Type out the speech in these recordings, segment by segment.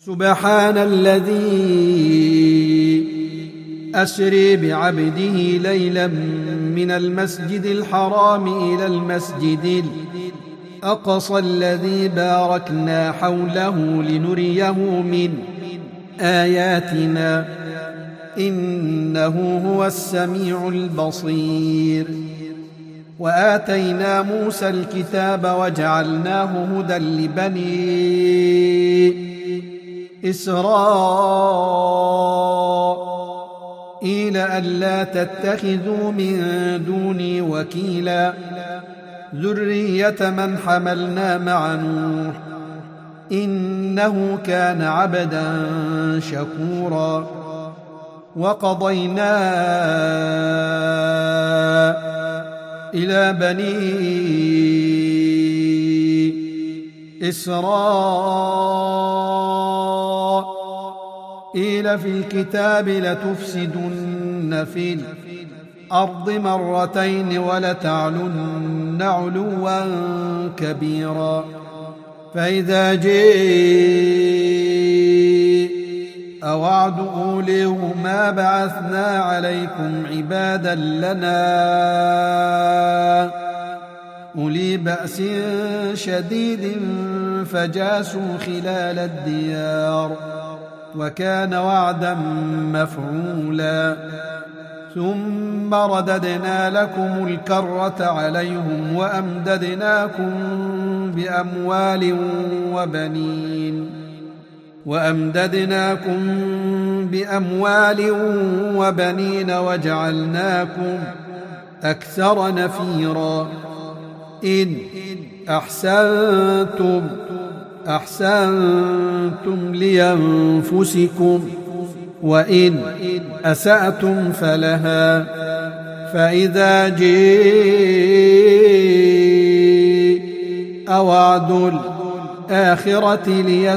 سبحان الذي أسري بعبده ليلا من المسجد الحرام إلى المسجد الأقصى الذي باركنا حوله لنريه من آياتنا إنه هو السميع البصير. وآتينا موسى الكتاب وجعلناه هدى لبني إسرائيل ألا تتخذوا من دوني وكيلا ذرية من حملنا مع نوح إنه كان عبدا شكورا. وقضينا إلى بني إسرائيل في الكتاب لتفسدن في الأرض مرتين ولتعلن علوا كبيرا. فإذا جاء وعد أوليهما بعثنا عليكم عبادا لنا أولي بأس شديد فجاسوا خلال الديار وكان وعدا مفعولا. ثم رددنا لكم الكرة عليهم وأمددناكم بأموال وبنين وجعلناكم أكثر نفيرا. إن أحسنتم لأنفسكم وإن أسأتم فلها. فإذا جاء وعد الآخرة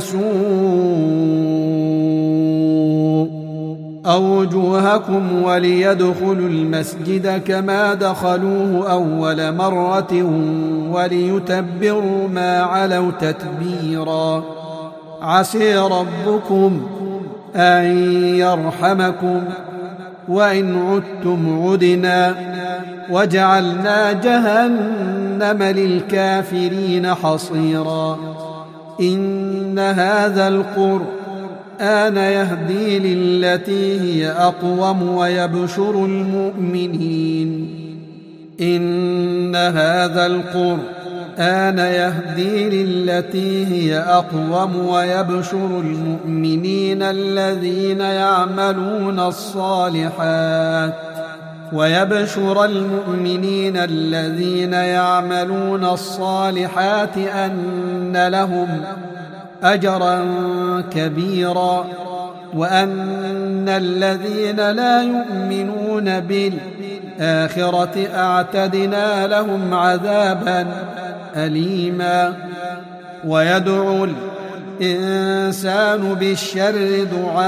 ليسوءوا وجوهكم وليدخلوا المسجد كما دخلوه أول مرة وليتبروا ما علوا تتبيرا. عسى ربكم أن يرحمكم وإن عدتم عدنا وجعلنا جهنم للكافرين حصيرا. إن هذا القرآن يهدي للتي هي أقوم ويبشر المؤمنين الذين يعملون الصالحات أن لهم أجرا كبيرا. وأن الذين لا يؤمنون بالآخرة أعتدنا لهم عذابا أليما. ويدعو الإنسان بالشر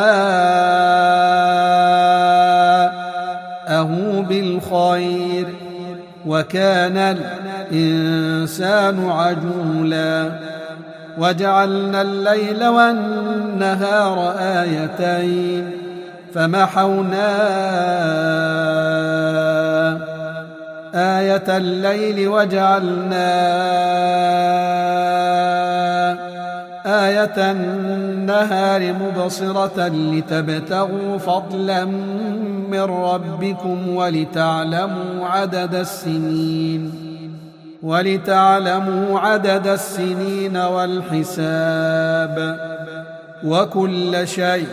دعاءه بالخير وكان الإنسان عجولا. وجعلنا الليل والنهار آيتين فمحونا آية الليل وجعلنا آية النهار مبصرة لتبتغوا فضلا من ربكم ولتعلموا عدد السنين والحساب وكل شيء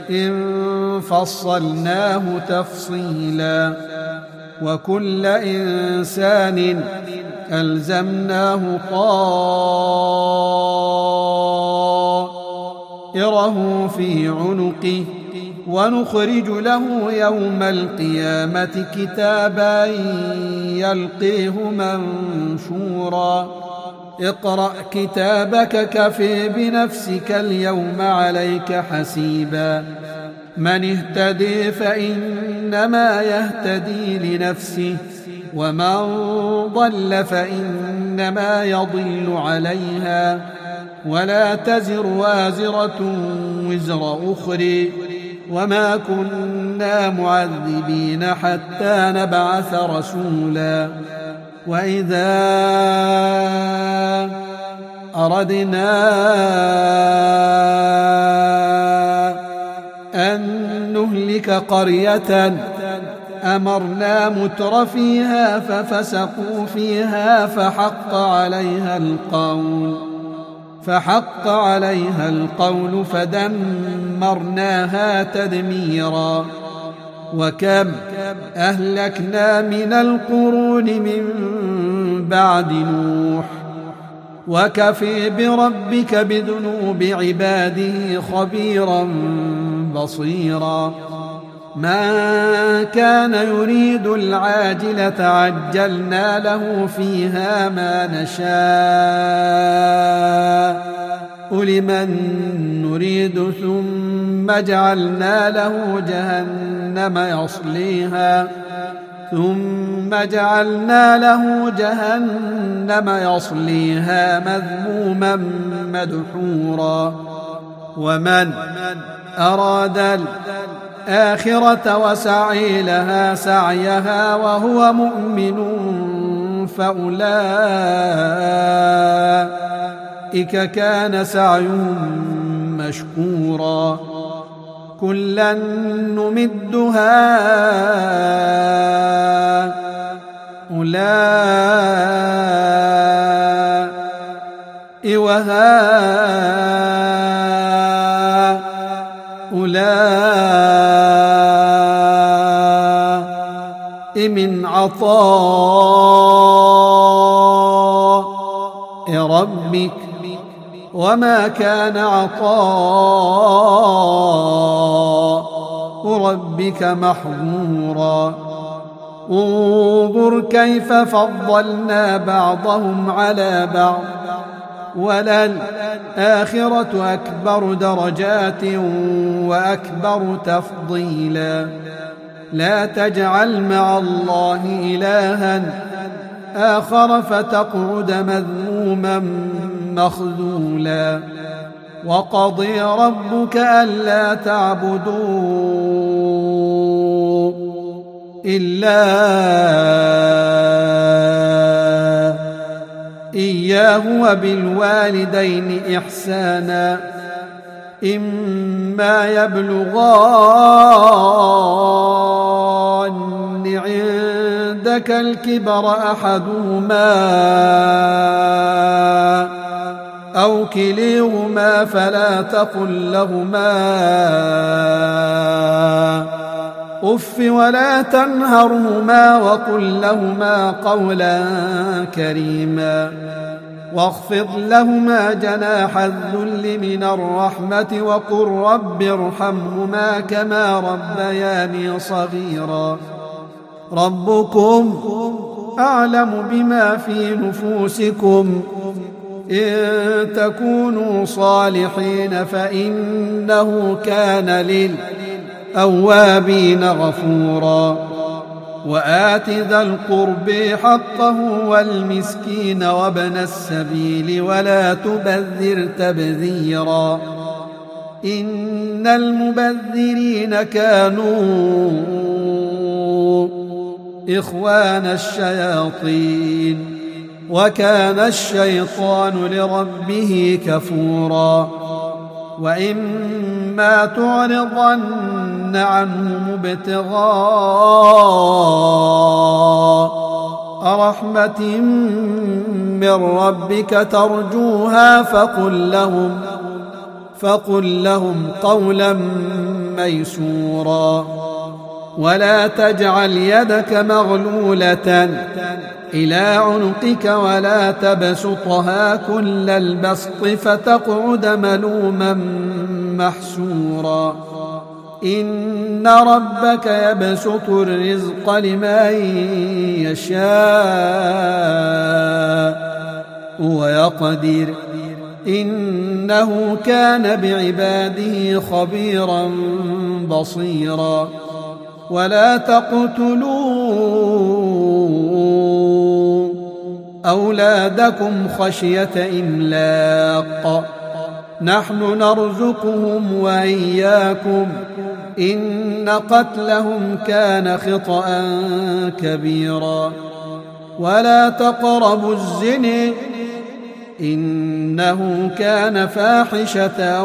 فصلناه تفصيلا. وكل إنسان ألزمناه طائره في عنقه ونخرج له يوم القيامة كتابا يلقيه منشورا. اقرأ كتابك كفى بنفسك اليوم عليك حسيبا. من اهتدي فإنما يهتدي لنفسه ومن ضل فإنما يضل عليها ولا تزر وازرة وزر أخرى وما كنا معذبين حتى نبعث رسولا وإذا أردنا أن نهلك قرية أمرنا متر فيها ففسقوا فيها فحق عليها القول فدمرناها تدميرا وكم أهلكنا من القرون من بعد نوح وكفي بربك بذنوب عباده خبيرا بصيرا من كان يريد العاجلة عجلنا له فيها ما نشاء لمن نريد ثم جعلنا له جهنم يصليها مذموما مدحورا ومن أراد الآخرة وسعي لها سعيها وهو مؤمن فأولئك كان سعيهم مشكورا كلا نمد هؤلاء وهؤلاء من عطاء ربك وما كان عطاء ربك محظورا انظر كيف فضلنا بعضهم على بعض وللآخرة أكبر درجات وأكبر تفضيلا لا تجعل مع الله إلها آخر فتقعد مذموما مخذولا وقضي ربك ألا تعبدوا إلا إياه وبالوالدين إحسانا إما يبلغن عندك الكبر أحدهما أو كليهما فلا تقل لهما أف ولا تنهرهما وقل لهما قولا كريما واخفض لهما جناح الذل من الرحمة وقل رب ارحمهما كما ربياني صغيرا ربكم أعلم بما في نفوسكم إن تكونوا صالحين فإنه كان للأوابين غفورا وآت ذا القرب حقه والمسكين وابن السبيل ولا تبذر تبذيرا إن المبذرين كانوا إخوان الشياطين وكان الشيطان لربه كفورا وإما تعرضن عنهم ابتغاء رحمة من ربك ترجوها فقل لهم قولا ميسورا ولا تجعل يدك مغلولة إلى عنقك ولا تبسطها كل البسط فتقعد ملوما محسورا إن ربك يبسط الرزق لمن يشاء ويقدر إنه كان بعباده خبيرا بصيرا ولا تقتلوا أولادكم خشية إملاق نحن نرزقهم وإياكم إن قتلهم كان خطأ كبيرا ولا تقربوا الزنا إنه كان فاحشة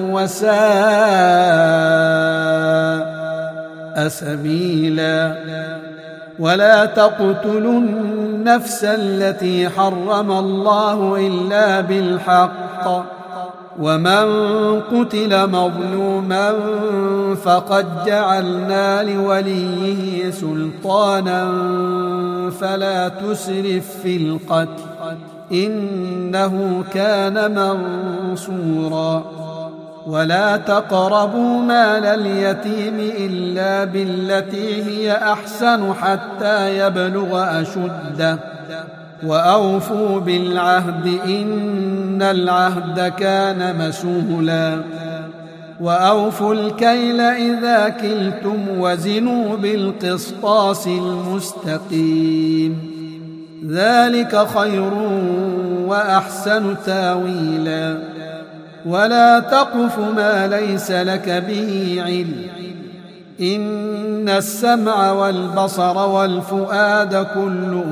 وساء سبيلا ولا تقتلوا النفس التي حرم الله إلا بالحق ومن قتل مظلوما فقد جعلنا لوليه سلطانا فلا تسرف في القتل إنه كان منصورا ولا تقربوا مال اليتيم إلا بالتي هي أحسن حتى يبلغ أشده وأوفوا بالعهد إن العهد كان مسؤولا وأوفوا الكيل إذا كلتم وزنوا بالقسطاس المستقيم ذلك خير وأحسن تاويلا ولا تقف ما ليس لك به علم إن السمع والبصر والفؤاد كل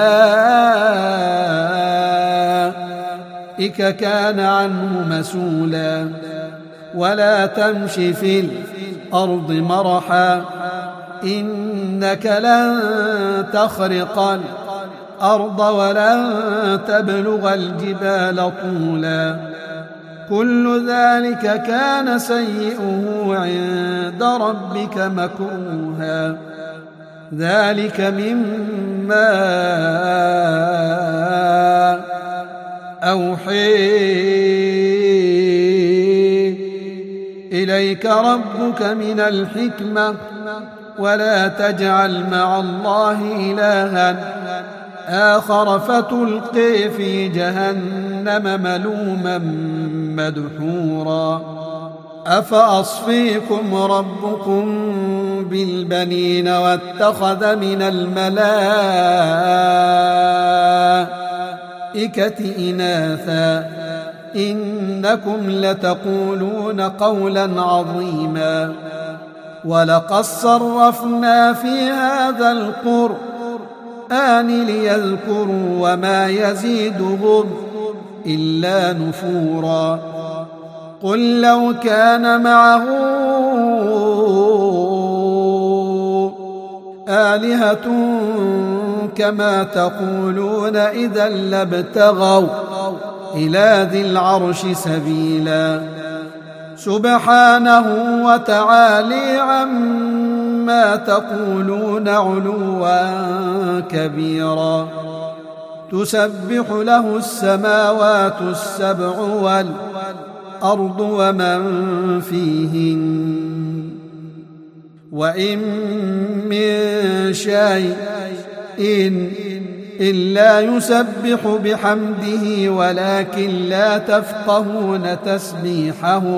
أولئك كان عنه مسؤولا ولا تمش في الأرض مرحا إنك لن تخرق الأرض ولن تبلغ الجبال طولا كل ذلك كان سيئه عند ربك مكروها ذلك مما أوحي إليك ربك من الحكمة ولا تجعل مع الله إلها آخر فتلقي في جهنم ملوما مدحورا أفأصفيكم ربكم بالبنين واتخذ من الملائكة إناثا إنكم لتقولون قولا عظيما ولقد صرفنا في هذا القرآن ليذكروا وما يزيدهم إلا نفورا قل لو كان معه آلهة كما تقولون إذا لابتغوا إلى ذي العرش سبيلا سبحانه وتعالى عما تقولون علوا كبيرا تسبح له السماوات السبع والأرض ومن فيهن وإن من شيء إلا يسبح بحمده ولكن لا تفقهون تسبيحهم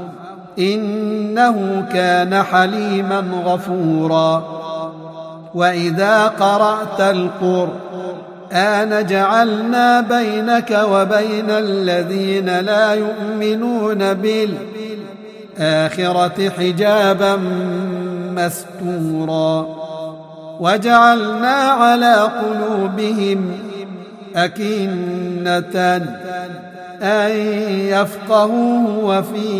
إنه كان حليما غفورا وإذا قرأت القرآن جعلنا بينك وبين الذين لا يؤمنون بالآخرة حجابا مستورا وجعلنا على قلوبهم أكنة أن يفقهوه وفي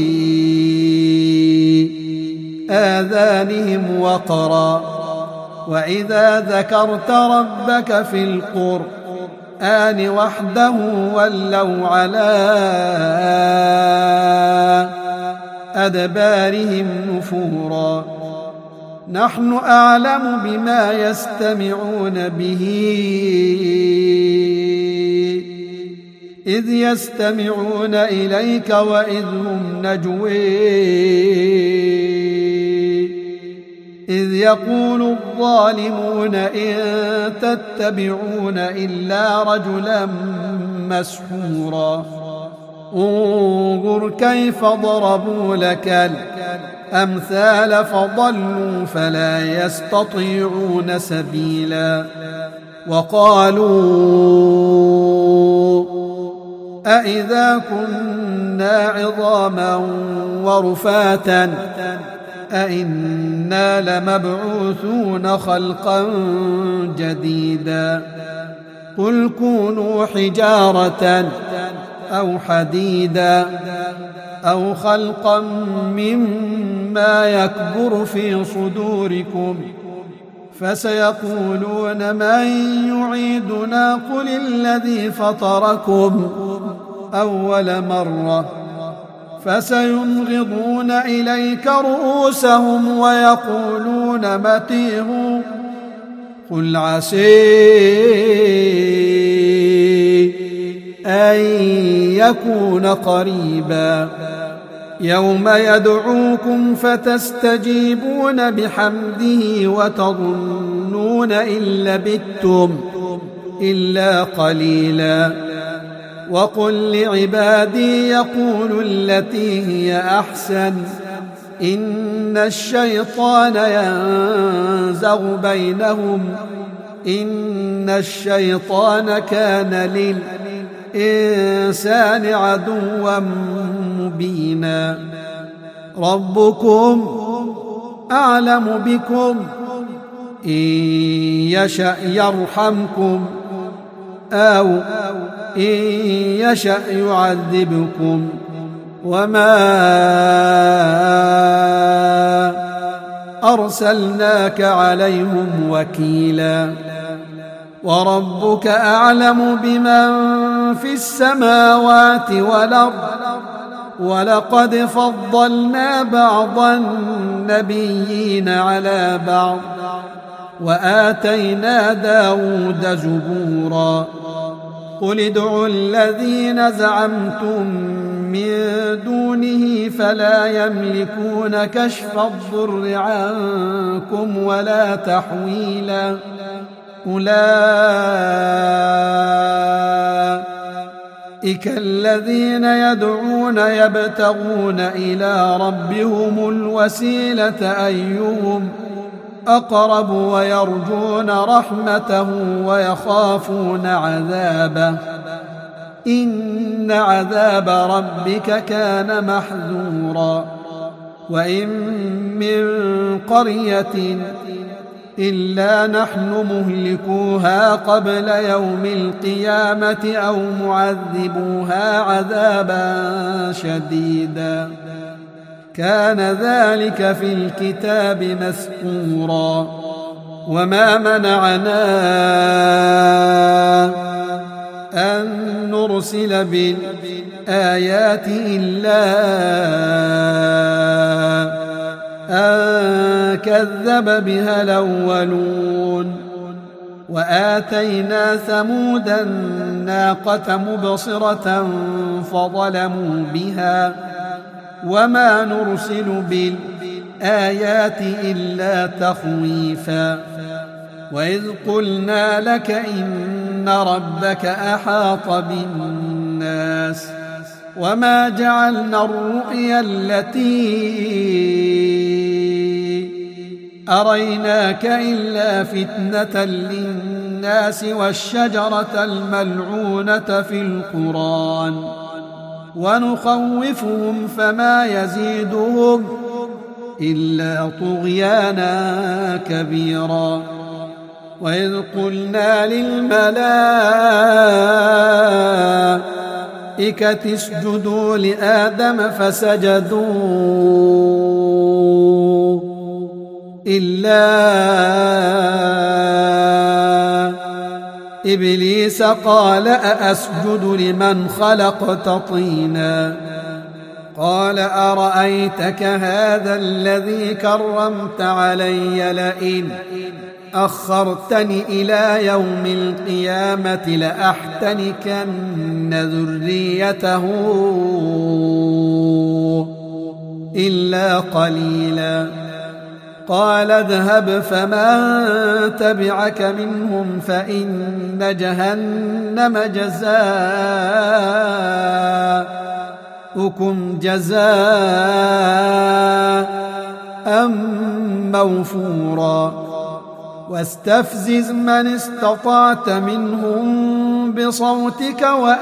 آذانهم وقرا وإذا ذكرت ربك في القرآن وحده ولوا على أدبارهم نفورا نحن أعلم بما يستمعون به إذ يستمعون إليك وإذ هم نجوي إذ يقول الظالمون إن تتبعون إلا رجلا مسحورا انظر كيف ضربوا لك الأمثال فضلوا فلا يستطيعون سبيلا وقالوا أإذا كنا عظاما ورفاتا أإنا لمبعوثون خلقا جديدا قل كونوا حجارة أو حديدا أو خلقا مما يكبر في صدوركم فسيقولون من يعيدنا قل الذي فطركم أول مرة فسينغضون إليك رؤوسهم ويقولون متيه قل عسى أن يكون قريبا يوم يدعوكم فتستجيبون بحمده وتظنون إن لبثتم إلا قليلا وقل لعبادي يقولوا التي هي أحسن إن الشيطان ينزغ بينهم إن الشيطان كان للإنسان عدوا مبينا ربكم أعلم بكم إن يشأ يرحمكم أو إن يشأ يعذبكم وما أرسلناك عليهم وكيلا وربك أعلم بمن في السماوات والأرض ولقد فضلنا بعض النبيين على بعض وآتينا داود زبورا قل ادعوا الذين زعمتم من دونه فلا يملكون كشف الضر عنكم ولا تحويلا أولئك الذين يدعون يبتغون إلى ربهم الوسيلة أيهم أقرب ويرجون رحمته ويخافون عذابه إن عذاب ربك كان محذورا وإن من قرية إلا نحن مهلكوها قبل يوم القيامة أو معذبوها عذابا شديدا كان ذلك في الكتاب مسطورا وما منعنا أن نرسل بالآيات إلا أن كذب بها الأولون وآتينا ثمود الناقة مبصرة فظلموا بها وما نرسل بالآيات إلا تخويفا وإذ قلنا لك إن ربك أحاط بالناس وما جعلنا الرؤيا التي أريناك إلا فتنة للناس والشجرة الملعونة في القرآن ونخوفهم فما يزيدهم إلا طغيانا كبيرا وإذ قلنا للملائكة اسجدوا لآدم فسجدوا إلا إبليس قال أأسجد لمن خلقت طينا قال أرأيتك هذا الذي كرمت علي لئن أخرتني إلى يوم القيامة لأحتنكن ذريته إلا قليلا قال اذهب فمن تبعك منهم فإن جهنم جزاؤكم جزاء موفورا واستفزز من استطعت منهم بصوتك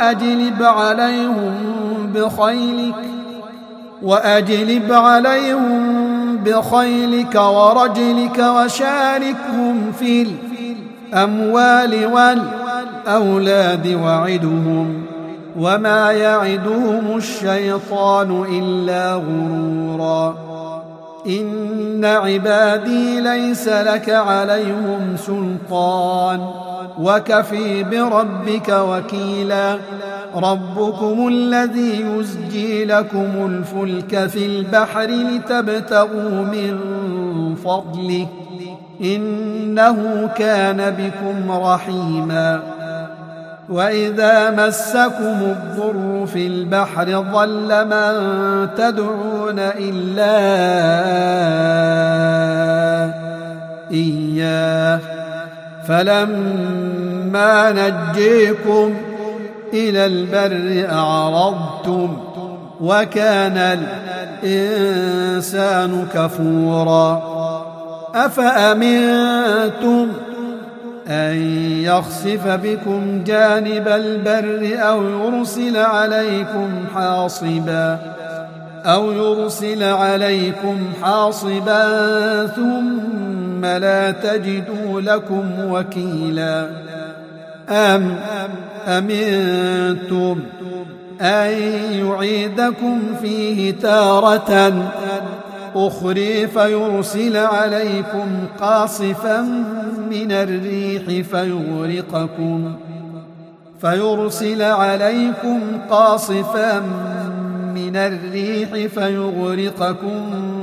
وأجلب عليهم بخيلك ورجلك وشاركهم في الأموال والأولاد وعدهم وما يعدهم الشيطان إلا غرورا إن عبادي ليس لك عليهم سلطان وكفي بربك وكيلا ربكم الذي يزجي لكم الفلك في البحر لتبتغوا من فضله إنه كان بكم رحيما وإذا مسكم الضر في البحر ضل من تدعون إلا إياه فلما نجيكم إلى البر أعرضتم وكان الإنسان كفورا أفأمنتم أن يخسف بكم جانب البر أو يرسل عليكم حاصبا ثم لا تجدوا لكم وكيلا أم أمنتم أن يعيدكم فيه تارة أخرى فيرسل عليكم قاصفا من الريح فيغرقكم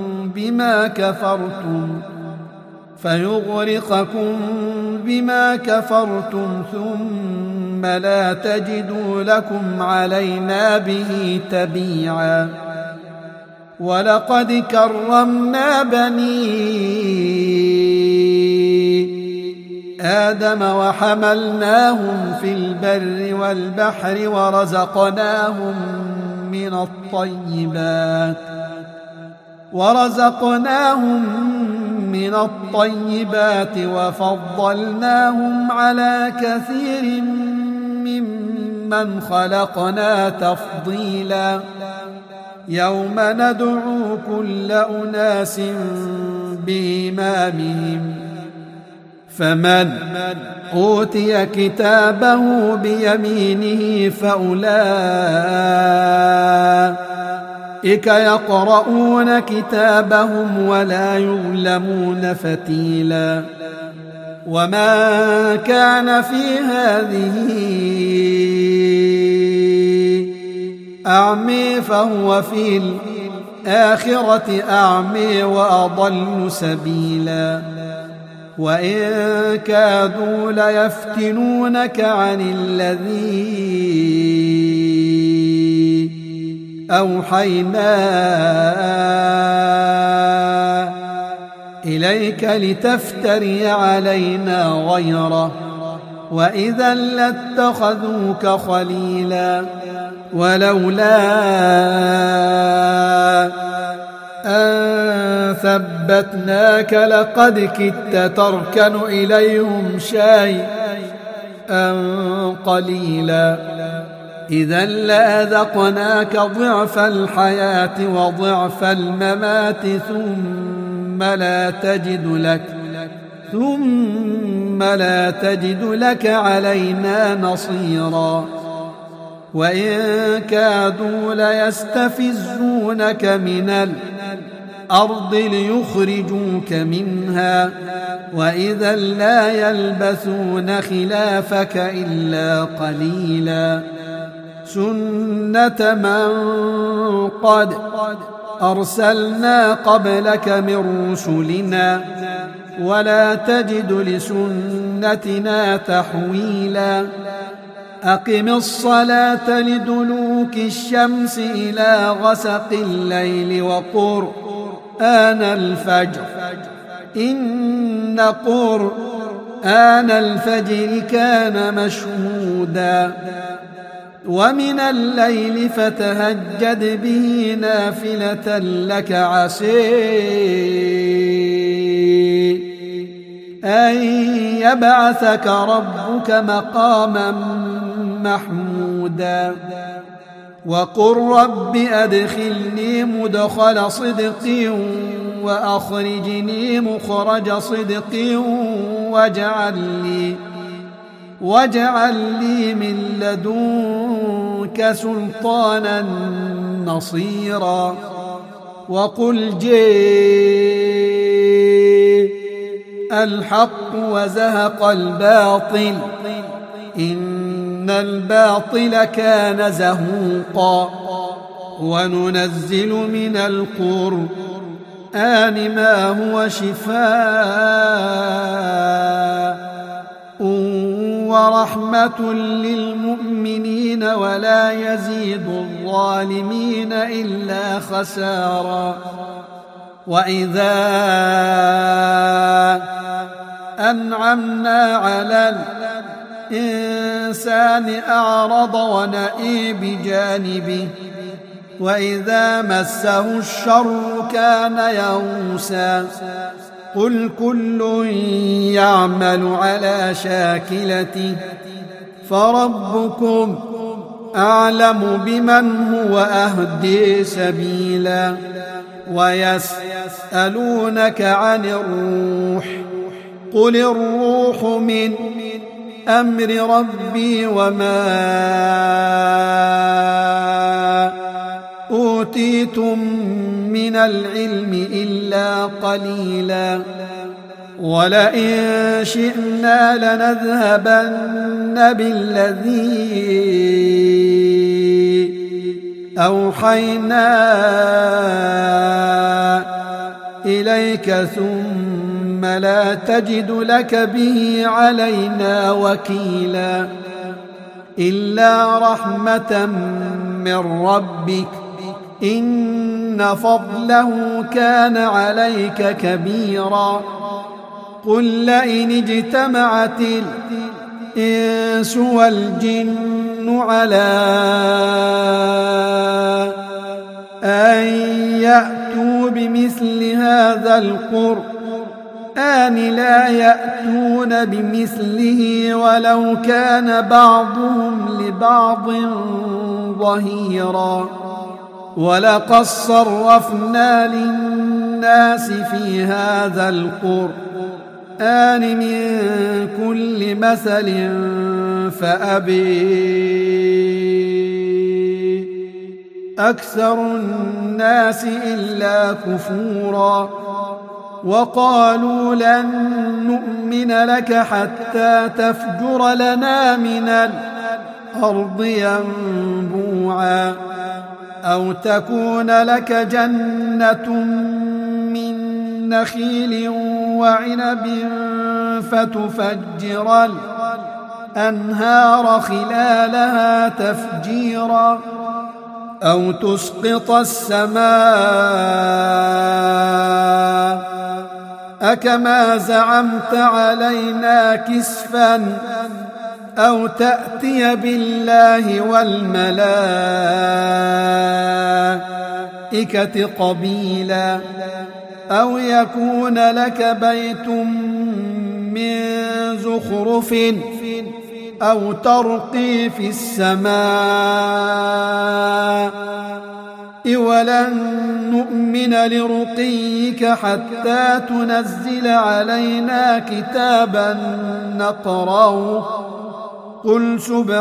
بما كفرتم ثم لا تجدوا لكم علينا به تبيعا ولقد كرمنا بني آدم وحملناهم في البر والبحر ورزقناهم من الطيبات وفضلناهم على كثير ممن خلقنا تفضيلا يوم ندعو كل أناس بإمامهم فمن أوتي كتابه بيمينه فأولئك يقرؤون كتابهم ولا يظلمون فتيلا وما كان في هذه أعمي فهو في الآخرة أعمي وأضل سبيلا وإن كادوا ليفتنونك عن الذي أوحينا إليك لتفتري علينا غيره وإذا لاتخذوك خليلا ولولا أن ثبتناك لقد كدت تركن إليهم شيئا قليلا إذا لأذقناك ضعف الحياة وضعف الممات ثم لا تجد لك علينا نصيرا وإن كادوا ليستفزونك من الأرض ليخرجوك منها وإذا لا يلبثون خلافك إلا قليلا سنة من قد أرسلنا قبلك من رسلنا ولا تجد لسنتنا تحويلا أقم الصلاة لدلوك الشمس إلى غسق الليل وقرآن الفجر إن قرآن الفجر كان مشهودا ومن الليل فتهجد به نافلة لك عسى أن يبعثك ربك مقاما محمودا وقل رب أدخلني مدخل صدق وأخرجني مخرج صدق واجعل لي من لدنك سلطانا نصيرا وقل جاء الحق وزهق الباطل إن الباطل كان زهوقا وننزل من القرآن ما هو شفاء ورحمة للمؤمنين ولا يزيد الظالمين إلا خسارا وإذا أنعمنا على الإنسان أعرض ونأى بجانبه وإذا مسه الشر كان يئوسا قل كل يعمل على شاكلته فربكم أعلم بمن هو أهدي سبيلا ويسألونك عن الروح قل الروح من أمر ربي وما أوتيتم من العلم إلا قليلا ولئن شئنا لنذهبن بالذي أوحينا إليك ثم لا تجد لك به علينا وكيلا إلا رحمة من ربك إن فضله كان عليك كبيرا قل لئن اجتمعت الإنس والجن على أن يأتوا بمثل هذا القرآن لا يأتون بمثله ولو كان بعضهم لبعض ظهيرا ولقد صرفنا للناس في هذا القرآن من كل مثل فأبي أكثر الناس إلا كفورا وقالوا لن نؤمن لك حتى تفجر لنا من الأرض ينبوعا أو تكون لك جنة من نخيل وعنب فتفجر الأنهار خلالها تفجيرا أو تسقط السماء كما زعمت علينا كسفا أو تأتي بالله والملائكة قبيلا أو يكون لك بيت من زخرف أو ترقي في السماء ولن نؤمن لرقيك حتى تنزل علينا كتابا نقرأه قل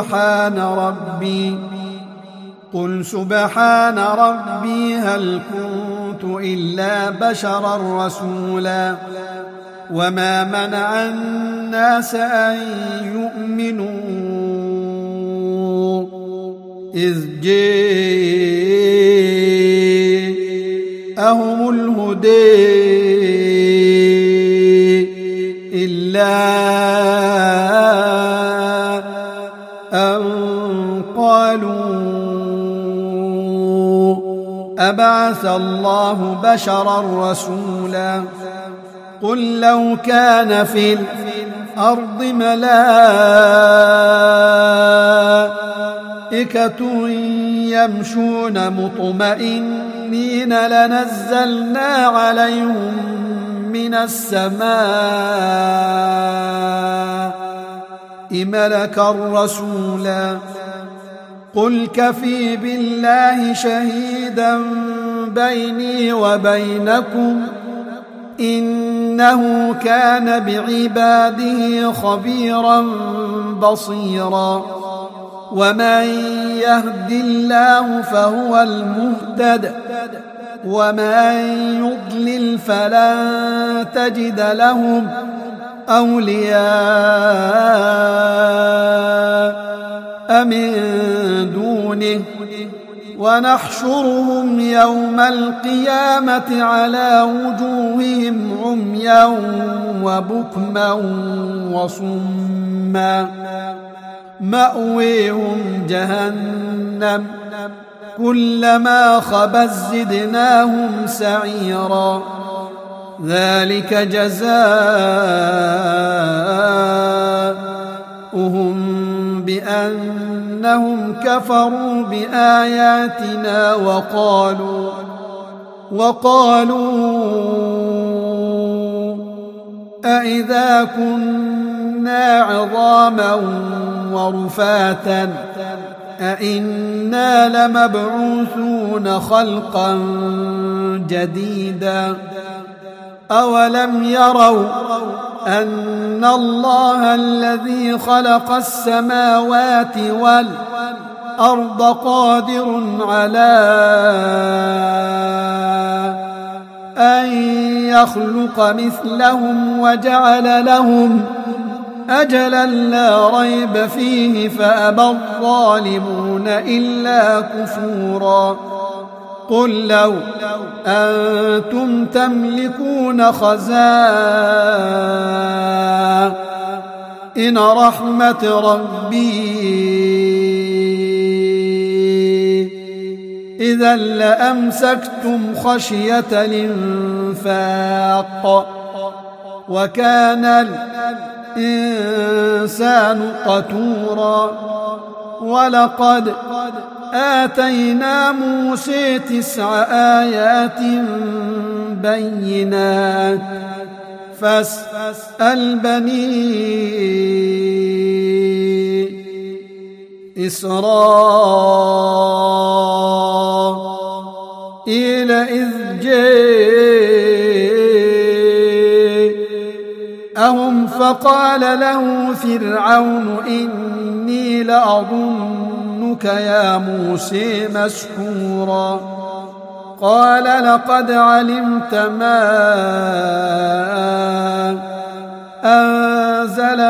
سبحان ربي هل كنت إلا بشرا رسولا وما منع الناس أن يؤمنوا إذ جاءهم الهدى إلا أن قالوا أبعث الله بشرا رسولا قل لو كان في الأرض ملائكة يمشون مطمئنين المؤمنين لنزلنا عليهم من السماء ملكا رسولا قل كفي بالله شهيدا بيني وبينكم إنه كان بعباده خبيرا بصيرا ومن يهد الله فهو المهتد ومن يضلل فلن تجد لهم أولياء من دونه ونحشرهم يوم القيامة على وجوههم عميا وبكما وصما مأويهم جهنم كلما خبت زدناهم سعيرا ذلك جزاؤهم بأنهم كفروا بآياتنا وقالوا أإذا كنا عظاما ورفاتا أإنا لمبعوثون خلقا جديدا أولم يروا أن الله الذي خلق السماوات والأرض قادر على أن يخلق مثلهم وجعل لهم أجلا لا ريب فيه فأبى الظالمون إلا كفورا قل لو أنتم تملكون خزائن رحمة ربي إذا لأمسكتم خشية الإنفاق وكان الإنسان قتورا ولقد آتينا موسى 9 آيات بينات فاسأل بني إسرائيل إذ جاءهم فقال له فرعون إني لأظنك يا موسى مسحورا قال لقد علمت ما أنزل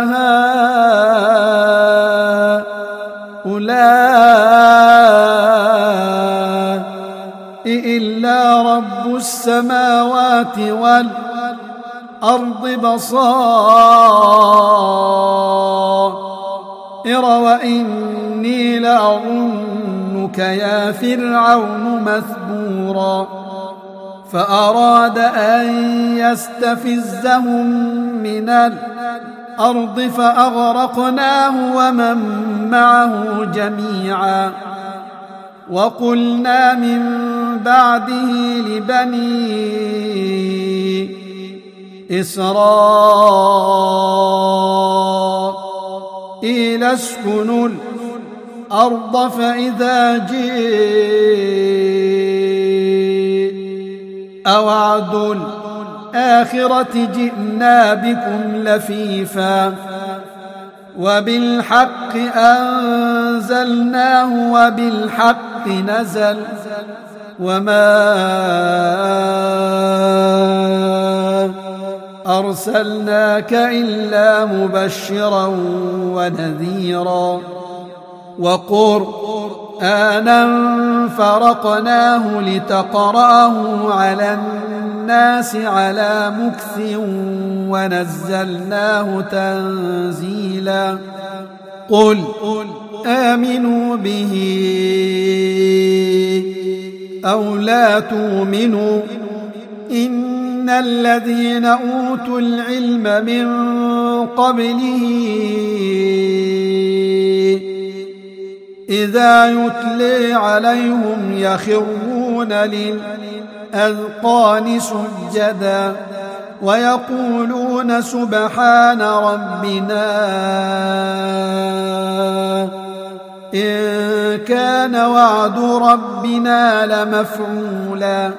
هؤلاء إلا رب السماوات والأرض بصائر وإني لأظنك يا فرعون مثبورا فأراد أن يستفزهم من الأرض فأغرقناه ومن معه جميعا وقلنا من بعده لبني إسرائيل اسكنوا الأرض فإذا جاء وعد الآخرة جئنا بكم لفيفا وبالحق أنزلناه وبالحق نزل وما أرسلناك إلا مبشرا ونذيرا وقرآنا فرقناه لتقرأه على الناس على مكث ونزلناه تنزيلا قل آمنوا به أو لا تؤمنوا إن الذين أوتوا العلم من قبله إذا يتلي عليهم يخرون يخرون للأذقان سجدا ويقولون سبحان ربنا إن كان وعد ربنا لمفعولا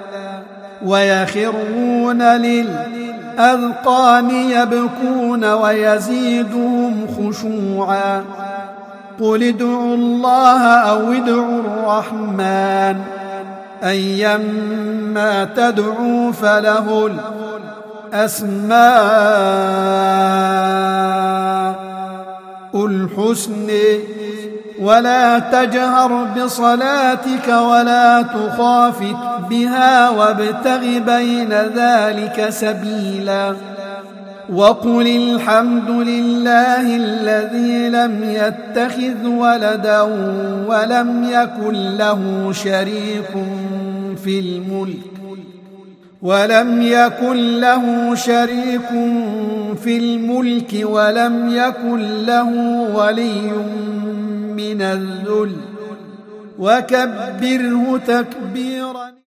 ويخرون للأذقان يبكون ويزيدهم خشوعا قل ادعوا الله أو ادعوا الرحمن أيما تدعوا فله الأسماء الحسن ولا تجهر بصلاتك ولا تخافت بها وابتغ بين ذلك سبيلا وقل الحمد لله الذي لم يتخذ ولدا ولم يكن له شريك في الملك ولم يكن له ولي من الذل وكبره تكبيرا.